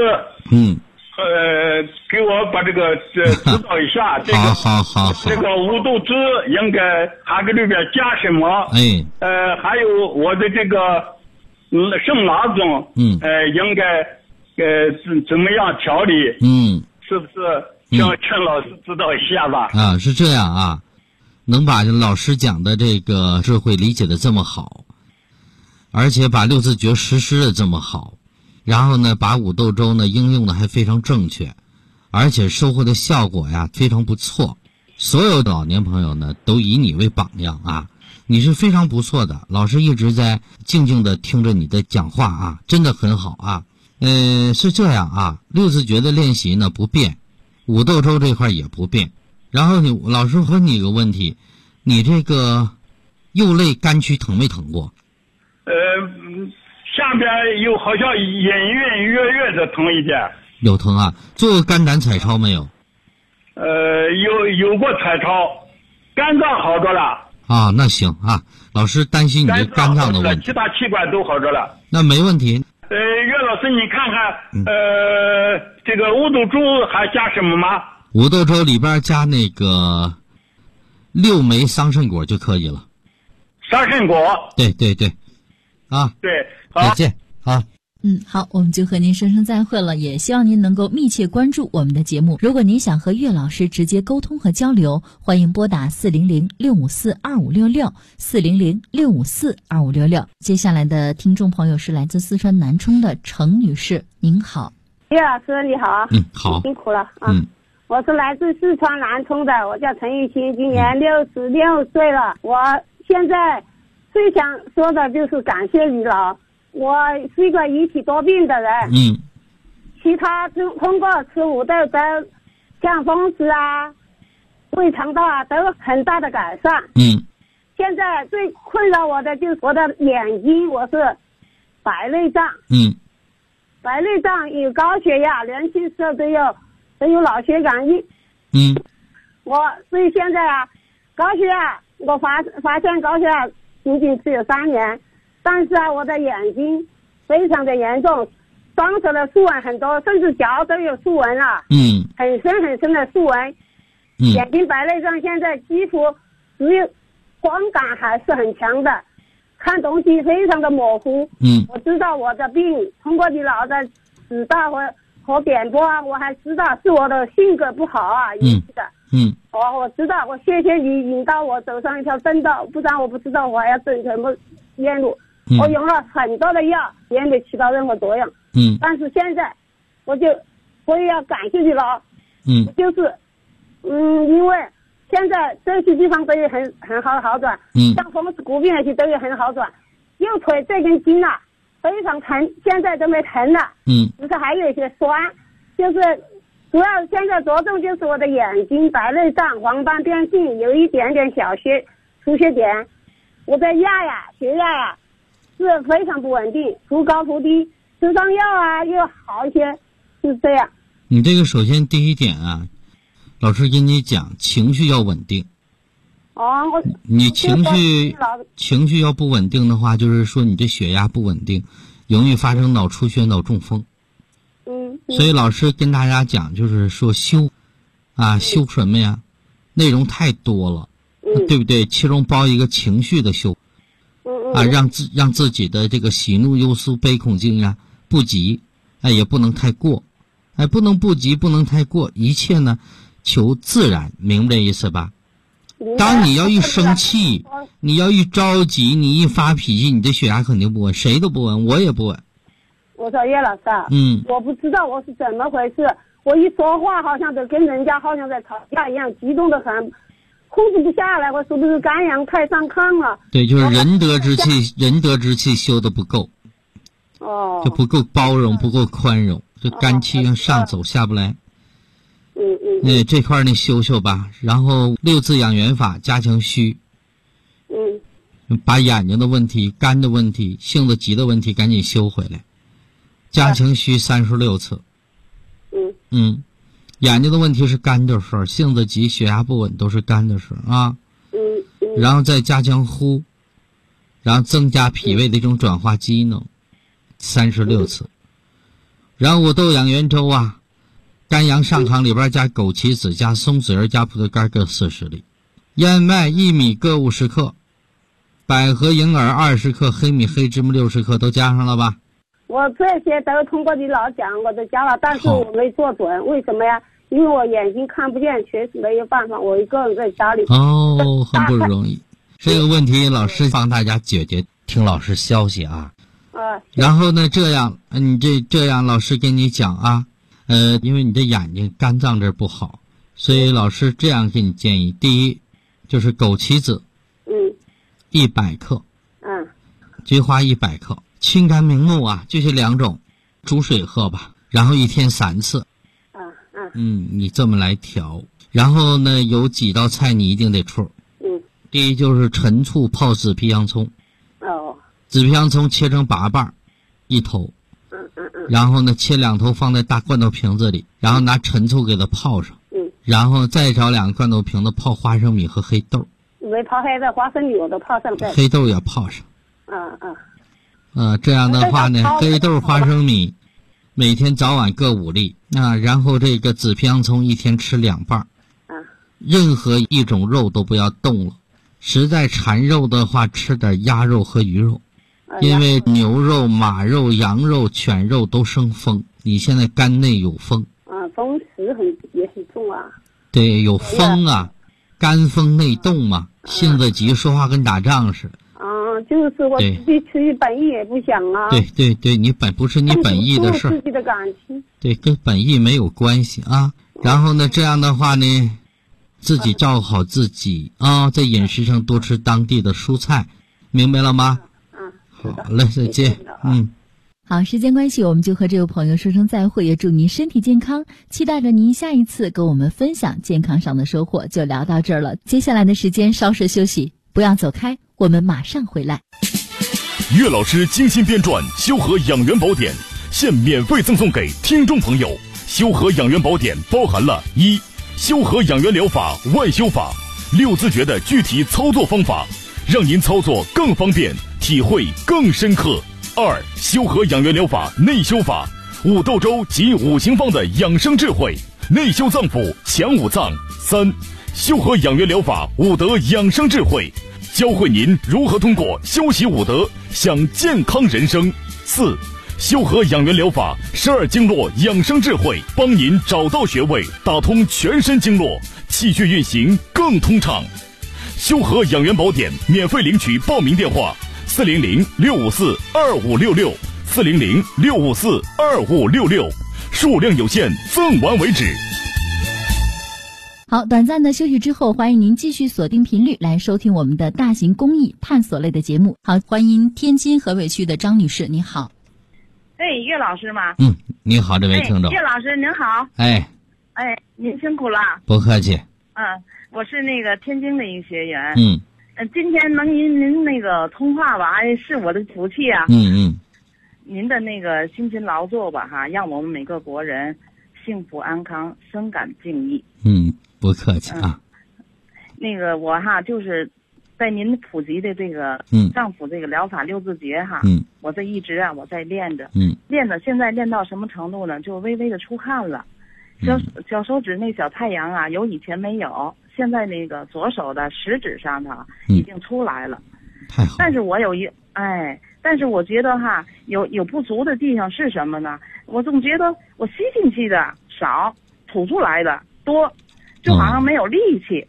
给我把这个指导一下，这个好， 这个五豆汁应该还给里边加什么？还有我的这个肾囊肿，应该怎么样调理？是不是？请老师指导一下吧。 是这样啊，能把老师讲的这个智慧理解的这么好，而且把六字诀实施的这么好。然后呢，把五豆粥呢应用的还非常正确，而且收获的效果呀非常不错。所有的老年朋友呢都以你为榜样啊，你是非常不错的。老师一直在静静的听着你的讲话啊，真的很好啊。是这样啊，六字诀的练习呢不变，五豆粥这块也不变。然后老师问你一个问题，你这个右肋肝区疼没疼过？ 下边有好像隐隐约约的疼一点。 有疼啊？做过肝胆彩超没有？ 有过彩超，肝脏好着了。 那行啊，老师担心你的肝脏的问题， 其他器官都好着了。 那没问题。 岳老师，你看看，这个五豆粥还加什么吗？ 五豆粥里边加那个6枚桑葚果就可以了。 桑葚果？ 对。 对。 再见啊。 好，我们就和您说声再会了，也希望您能够密切关注我们的节目。如果您想和岳老师直接沟通和交流，欢迎拨打400-654-2566 400-654-2566。接下来的听众朋友是来自四川南充的程女士，您好。 岳老师你好。 好。 辛苦了啊。我是来自四川南充的，我叫陈玉清，今年66岁了。我现在最想说的就是感谢李老。我是一个引起多病的人，其他通过吃五豆粥、降风湿啊、胃肠道啊都有很大的改善。现在最困扰我的就是我的眼睛，我是白内障。白内障有高血压，年轻时候都有脑血管硬。所以现在啊，高血压我发现高血压仅仅只有3年。但是啊，我的眼睛非常的严重，双手的竖纹很多，甚至脚都有竖纹了。很深很深的竖纹。眼睛白内障现在几乎只有光感还是很强的，看东西非常的模糊。我知道我的病，通过你老的指导和点拨啊，我还知道是我的性格不好啊引起的。我知道，我谢谢你引导我走上一条正道，不然我不知道我还要走什么冤路。我用了很多的药，也没起到任何作用。但是现在我也要感谢你了。就是因为现在这些地方都有很好的好转。像风湿骨病那些都有很好转。右腿这根筋啊非常疼，现在都没疼了。只是还有一些酸，就是主要现在着重就是我的眼睛白内障、黄斑变性，有一点点小出血点。我的血压呀是非常不稳定，忽高忽低，吃上药啊又好一些，是这样。 你这个首先第一点啊，老师跟你讲，情绪要稳定。你情绪要不稳定的话，就是说你这血压不稳定，容易发生脑出血、脑中风。所以老师跟大家讲，就是说修什么呀？内容太多了， 对不对？其中包一个情绪的修，让自己的这个喜怒忧思悲恐惊呀不急，也不能太过，不能不急，不能太过，一切呢求自然，明白这意思吧？当你要一生气，你要一着急，你一发脾气，你的血压肯定不稳，谁都不稳，我也不稳。 我说叶老师啊，我不知道我是怎么回事，我一说话好像都跟人家好像在吵架一样，激动的很，控制不下来，我是不是肝阳太上亢了？ 对，就是仁德之气修的不够，就不够包容，不够宽容，就肝气上走下不来。这块呢修修吧，然后六字养元法加强虚，把眼睛的问题、肝的问题、性子急的问题赶紧修回来，加强虚36次。眼睛的问题是肝的事儿，性子急、血压不稳都是肝的事儿啊。然后再加强呼，然后增加脾胃的一种转化机能，36次。然后五豆养元粥啊。肝阳上亢里边加枸杞子加松子仁加葡萄干各40粒，燕麦1米各50克，百合银耳20克，黑米黑芝麻60克，都加上了吧？ 我这些都通过你老讲我都加了，但是我没做准，为什么呀？因为我眼睛看不见，确实没有办法，我一个人在家里。 很不容易。这个问题老师帮大家解决，听老师消息啊。然后呢，这样你这样老师跟你讲啊。因为你的眼睛肝脏这儿不好，所以老师这样给你建议：第一，就是枸杞子，100克，菊花100克，清肝明目啊，就这2种，煮水喝吧，然后1天3次，你这么来调。然后呢，有几道菜你一定得出，第一就是陈醋泡紫皮洋葱，紫皮洋葱切成8瓣，1头。然后呢，切2头放在大罐头瓶子里，然后拿陈醋给它泡上，然后再找2个罐头瓶子泡花生米和黑豆。 没泡黑的花生米我都泡上在。 黑豆也泡上。这样的话呢，黑豆花生米每天早晚各5粒然后这个紫皮洋葱1天吃2瓣。任何一种肉都不要动了，实在馋肉的话，吃点鸭肉和鱼肉。因为牛肉、马肉、羊肉、犬肉都生风，你现在肝内有风。 风湿也很重啊。 对，有风啊，肝风内动嘛，性子急，说话跟打仗似的。 就是我自己出于本意也不想啊。 对，你不是你本意的事儿。 自己的感情。 对，跟本意没有关系啊。然后呢，这样的话呢，自己照顾好自己啊，在饮食上多吃当地的蔬菜，明白了吗？好嘞，再见。 好，时间关系，我们就和这位朋友说声再会，也祝您身体健康，期待着您下一次跟我们分享健康上的收获。就聊到这儿了，接下来的时间稍事休息，不要走开，我们马上回来。 岳老师精心编撰《修和养元宝典》，现免费赠送给听众朋友。修和养元宝典包含了1. 修和养元疗法外修法，6字诀的具体操作方法，让您操作更方便，体会更深刻。2. 修和养元疗法内修法，5豆粥及5行方的养生智慧，内修脏腑，强5脏。3. 修和养元疗法5德养生智慧，教会您如何通过修习5德享健康人生。4. 修和养元疗法12经络养生智慧，帮您找到穴位，打通全身经络，气血运行更通畅。修和养元宝典免费领取报名电话：400-654-2566 400-654-2566，数量有限，赠完为止。 好，短暂的休息之后，欢迎您继续锁定频率来收听我们的大型公益探索类的节目。好，欢迎天津河北区的张女士，你好。 岳老师吗？ 你好，这位听众。 岳老师您好。您辛苦了。 不客气。 我是那个天津的一个学员。今天能您那个通话吧，是我的福气啊。您的那个辛勤劳作吧，让我们每个国人幸福安康，深感敬意。 不客气啊。 那个我就是在您普及的这个脏腑这个疗法6字诀我这一直我在练着，练的现在练到什么程度呢？就微微的出汗了， 小手指那小太阳啊，有以前没有，现在那个左手的食指上头已经出来了。 太好。 但是我但是我觉得哈，有不足的地方是什么呢？我总觉得我吸进去的少，吐出来的多，就好像没有力气。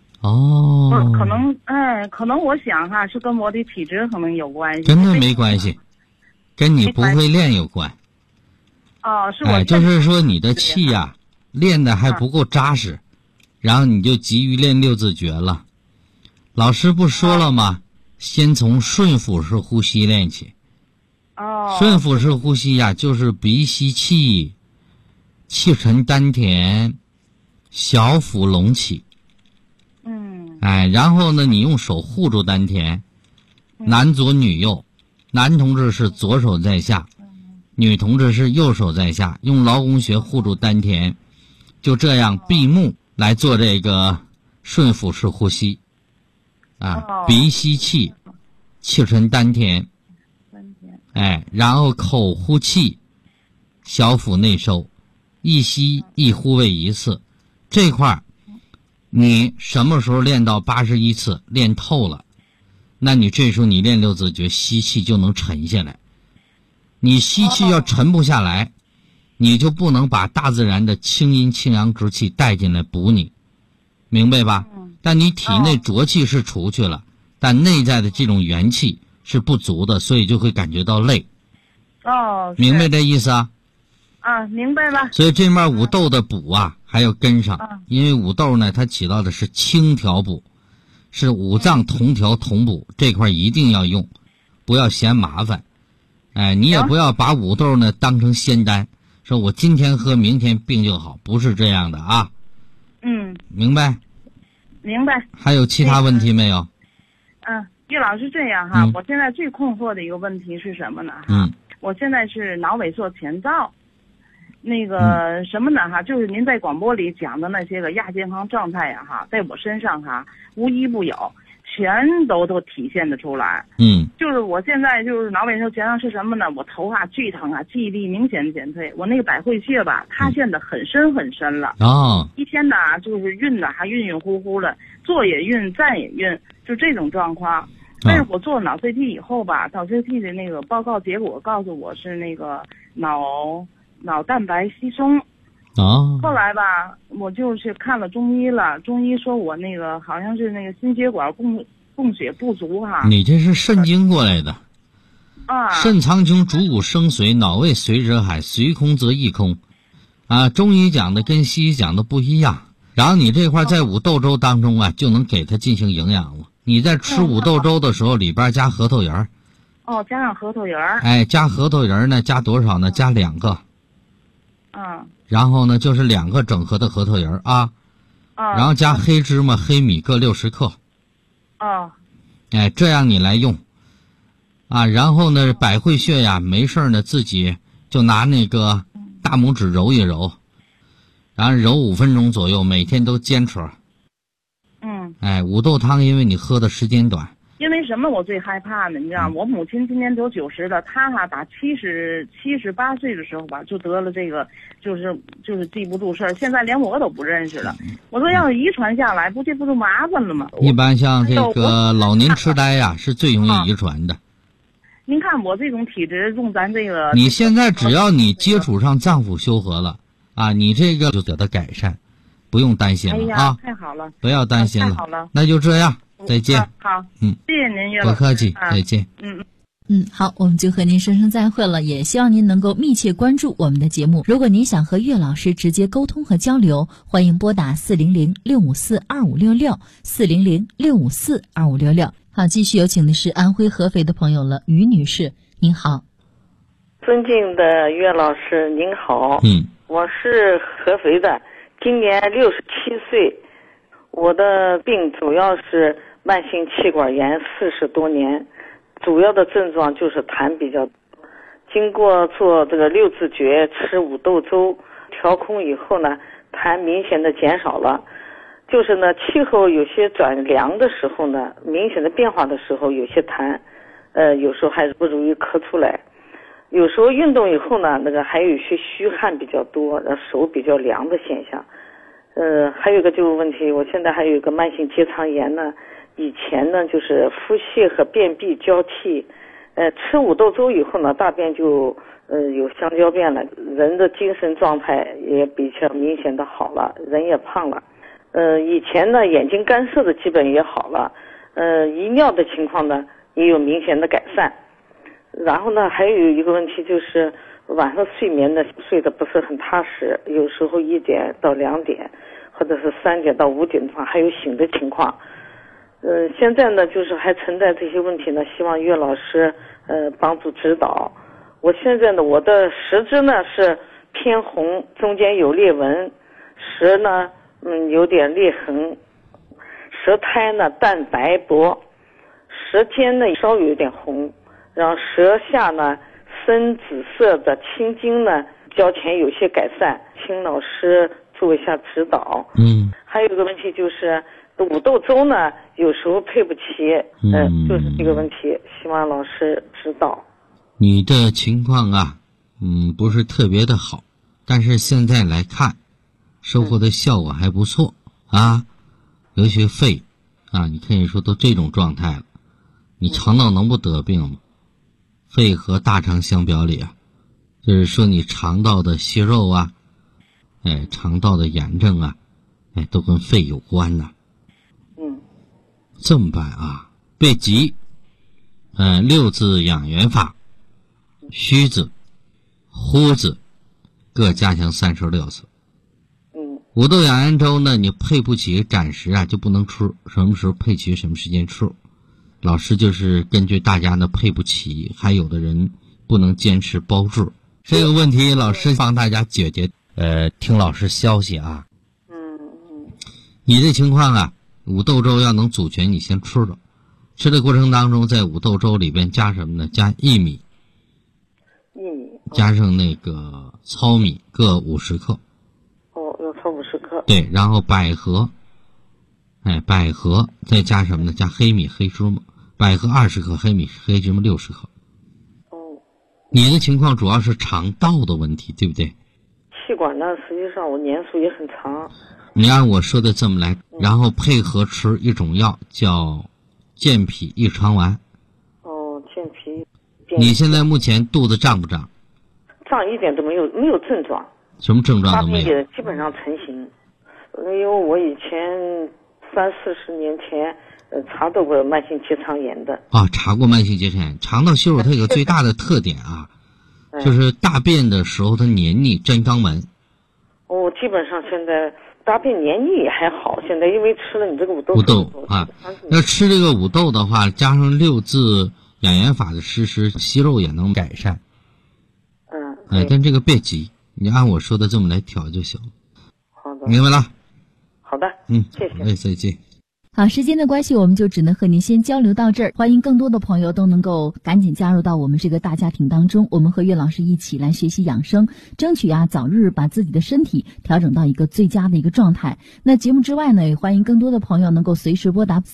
可能我想哈，是跟我的体质可能有关系。 跟那没关系，跟你不会练有关。 是我。 就是说你的气呀，练的还不够扎实，然后你就急于练六字诀了。老师不说了吗？先从顺腹式呼吸练起。顺腹式呼吸呀，就是鼻吸气，气沉丹田，小腹隆起。然后呢，你用手护住丹田，男左女右，男同志是左手在下，女同志是右手在下，用劳宫穴护住丹田，就这样闭目来做这个顺腹式呼吸。鼻吸气，气沉丹田，然后口呼气，小腹内收，一吸一呼为一次。这块你什么时候练到81次，练透了，那你这时候你练六字诀，吸气就能沉下来。你吸气要沉不下来，你就不能把大自然的清阴清阳之气带进来补你，明白吧？但你体内浊气是除去了，但内在的这种元气是不足的，所以就会感觉到累。明白这意思啊？ 明白了。 所以这面五豆的补啊还要跟上，因为五豆呢它起到的是清调补，是五脏同调同补，这块一定要用，不要嫌麻烦。你也不要把五豆呢当成仙丹，说我今天喝明天病就好，不是这样的啊。明白。 明白。 还有其他问题没有？ 岳老师，这样哈，我现在最困惑的一个问题是什么呢？我现在是脑萎缩前兆，那个什么呢哈，就是您在广播里讲的那些个亚健康状态呀哈，在我身上哈无一不有，全都体现得出来。就是我现在就是脑萎缩前兆是什么呢？我头发剧疼啊，记忆力明显减退，我那个百会穴吧塌陷得很深很深了。一天呢就是晕的还晕晕乎乎的，坐也晕，站也晕，就这种状况。但是我做脑 CT 以后吧，脑 CT 的那个报告结果告诉我是那个脑蛋白稀松。后来吧，我就是看了中医了，中医说我那个好像是那个心血管供血不足哈。 你这是肾经过来的。肾藏精，主骨生髓，脑胃随者海，随空则亦空。中医讲的跟西医讲的不一样。然后你这块在五豆粥当中啊，就能给它进行营养了。你在吃五豆粥的时候，里边加核桃仁。 加上核桃仁。 加核桃仁呢，加多少呢？加2个。然后呢，就是2个整盒的核桃仁啊。然后加黑芝麻、黑米各60克。这样你来用。然后呢，百会穴呀，没事呢，自己就拿那个大拇指揉一揉，然后揉5分钟左右，每天都坚持。五豆汤因为你喝的时间短。 因为什么我最害怕呢？你知道，我母亲今年都90了，她哈打78岁的时候吧，就得了这个，就是记不住事儿，现在连我都不认识了。我说要是遗传下来，这不就麻烦了吗？ 一般像这个老年痴呆呀，是最容易遗传的。 您看我这种体质用咱这个， 你现在只要你接触上脏腑修和了你这个就得到改善，不用担心了太好了， 不要担心了， 太好了， 那就这样，再见。 好，谢谢您，岳老师， 不客气，再见。 好，我们就和您说声再会了，也希望您能够密切关注我们的节目。如果您想和岳老师直接沟通和交流，欢迎拨打400-654-2566，400-654-2566。好，继续有请的是安徽合肥的朋友了，于女士，您好。 尊敬的岳老师您好。我是合肥的，今年67岁，我的病主要是慢性气管炎40多年，主要的症状就是痰比较多。经过做这个六字诀，吃五豆粥调空以后呢，痰明显的减少了。就是呢，气候有些转凉的时候呢，明显的变化的时候，有些痰有时候还是不容易咳出来。 有时候运动以后呢，那个还有一些虚汗比较多，手比较凉的现象。还有一个就是问题，我现在还有一个慢性结肠炎呢。以前呢就是腹泻和便秘交替，吃五豆粥以后呢，大便就有香蕉便了，人的精神状态也比较明显的好了，人也胖了。以前呢眼睛干涩的基本也好了，遗尿的情况呢也有明显的改善。然后呢还有一个问题就是晚上睡眠呢睡得不是很踏实，有时候1点到2点，或者是3点到5点的话还有醒的情况。现在呢就是还存在这些问题呢，希望岳老师帮助指导。我现在呢我的舌质呢是偏红，中间有裂纹，舌呢有点裂痕，舌苔呢淡白薄，舌尖呢稍微有点红，然后舌下呢深紫色的青筋呢较前有些改善，请老师做一下指导。还有一个问题就是五豆粥呢有时候配不齐，就是这个问题，希望老师指导。 你的情况啊不是特别的好，但是现在来看收获的效果还不错啊。尤其肺啊，你可以说都这种状态了，你肠道能不得病吗？肺和大肠相表里啊，就是说你肠道的息肉啊，肠道的炎症啊，都跟肺有关呐。这么办啊，别急，6字养元法，虚字、呼字各加强36次。五豆养元粥呢，你配不齐，暂时啊就不能吃，什么时候配齐什么时间吃。老师就是根据大家呢配不齐，还有的人不能坚持包治，这个问题老师帮大家解决。听老师消息啊。你这情况啊，五豆粥要能组全，你先吃了。吃的过程当中，在五豆粥里边加什么呢？加薏米，加上那个糙米各50克。 要糙50克。 对，然后百合，百合再加什么呢？加黑米、黑芝麻，百合20克，黑米、黑芝麻60克。你的情况主要是肠道的问题，对不对？ 气管呢，实际上我年数也很长。 你按我说的这么来，然后配合吃一种药叫健脾益肠丸。 健脾。 你现在目前肚子胀不胀？ 胀一点都没有症状。 什么症状都没有？ 也基本上成型。因为我以前30-40年前查到过慢性结肠炎的。 查过慢性结肠炎。肠道息肉它有个最大的特点啊，就是大便的时候它黏腻粘肛门。 基本上现在大便黏腻也还好，现在因为吃了你这个五豆啊，要吃这个五豆的话，加上6字养元法的实施，息肉也能改善。但这个别急，你按我说的这么来调就行了。 好的， 明白了。 好的，谢谢。 再见。 好，时间的关系，我们就只能和您先交流到这儿。欢迎更多的朋友都能够赶紧加入到我们这个大家庭当中，我们和岳老师一起来学习养生，争取早日把自己的身体调整到一个最佳的一个状态。那节目之外呢，也欢迎更多的朋友能够随时拨打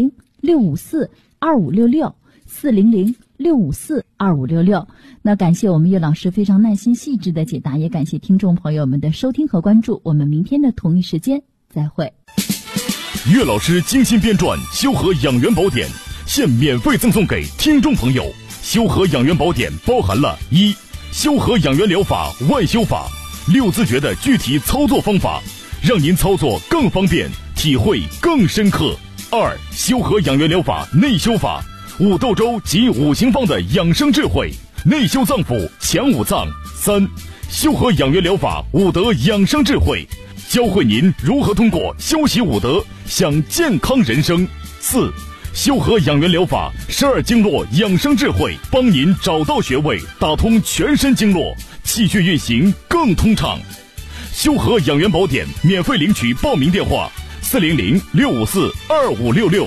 400-654-2566。400-654-2566。那感谢我们岳老师非常耐心细致的解答，也感谢听众朋友们的收听和关注。我们明天的同一时间再会。 岳老师精心编撰《修和养元宝典》，现免费赠送给听众朋友。修和养元宝典包含了1. 修和养元疗法万修法，6字诀的具体操作方法，让您操作更方便，体会更深刻。2. 修和养元疗法内修法，五豆粥及5行方的养生智慧，内修脏腑，强五脏。3. 修和养元疗法5德养生智慧，教会您如何通过修习5德享健康人生。4. 修和养元疗法12经络养生智慧，帮您找到穴位，打通全身经络，气血运行更通畅。修和养元宝典免费领取报名电话400-654-2566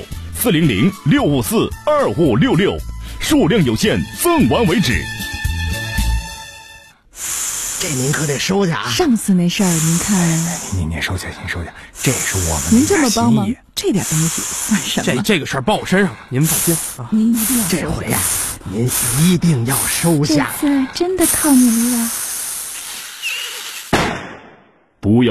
400-654-2566，数量有限，赠完为止。 这您可得收下啊！ 上次那事儿您看， 您收下，这是我们您这么帮忙，这点东西算什么？ 这个事儿报我身上，您放心啊！ 您一定要这回呀，您一定要收下。 这次真的靠您了。 不要